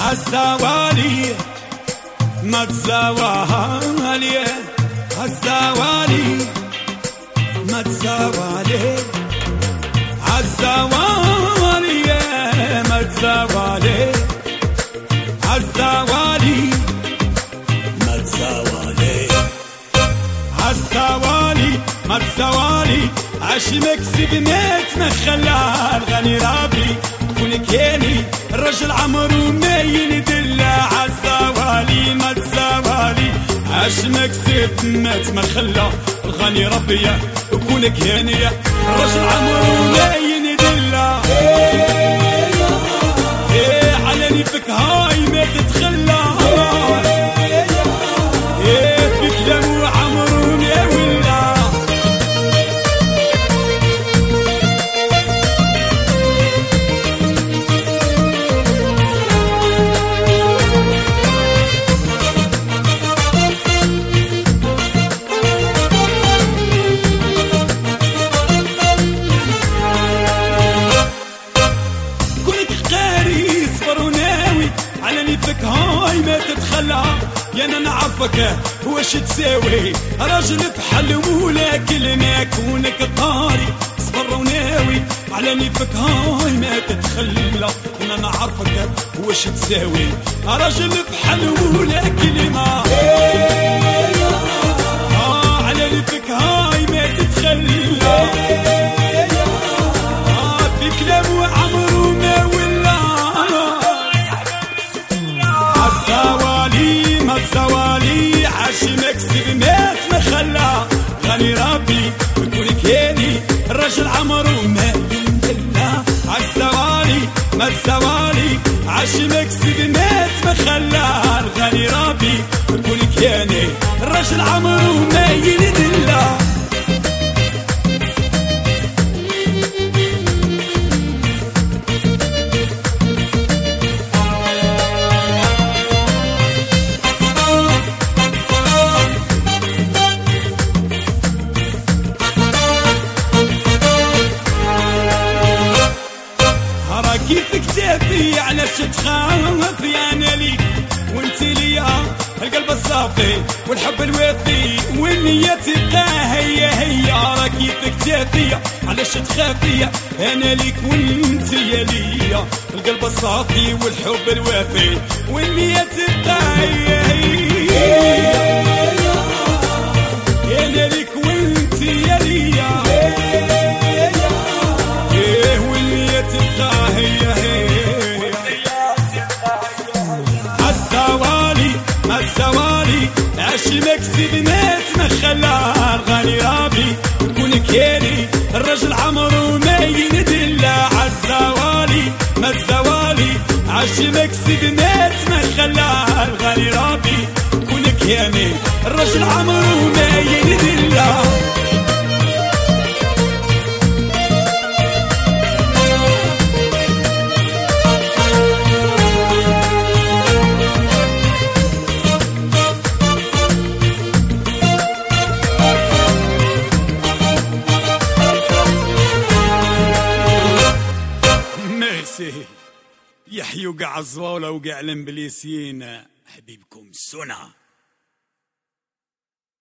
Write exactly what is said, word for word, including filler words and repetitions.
عالزوالي ما تزوالي، عالزوالي ما تزوالي، عالزوالي ما تزوالي، عالزوالي ما تزوالي، عالزوالي ما تزوالي. عاش مكسب مات ما خلى الغني رابي ولكيني الرجل عمرو ما يندلع. عالزوالي ما تزوالي عاش مكسب مات ما خلى الغني ربي وكونك هاني الرجل عمرو ما يندلع. ايه علاني فيك هاي ما تتخلى، ايه في كلامه عمرو ما ولا. فيك هاي ما تتخلى يا انا نعرفك واش تساوي راجل بحل ولا كلمه كونك قاري صبر وناوي. علاني فيك هاي ما تتخلى انا نعرفك واش تساوي راجل بحل ولا كلمه. اه علاني فيك هاي ما تتخلى، اه في كلام وعمرو ما ولا. عالزوالي ما تزوالي عاش مكسب مات ما خلى غني ربي ويكون كيني الرجل عمرو ما يندلع. عالزوالي ما تزوالي عاش مكسب مات ما خلى الغني ربي ويكون كيني الرجل عمرو ما يندلع. كيفك تافي علاش تخاف يا انا ليك وانت ليا القلب الصافي والحب الوفي والنية تبقى هي هي. راه كيفك تافي علاش تخافي انا ليك وانت يا ليا القلب الصافي والحب الوفي والنية تبقى هي هي. انا ليك وانت يا ليا ايه والنية تبقى هي هي. عالزوالي ما تزوالي عاش مكسب مات ما خلى الغني رابي ويكون كيني الرجل عمرو ما يندلع. عالزوالي ما تزوالي عاش مكسب مات ما خلى الغني رابي ويكون كيني الرجل عمرو ما يندلع. يحيوا قاع الزواولة وقاع الانبليسيين حبيبكم سنة.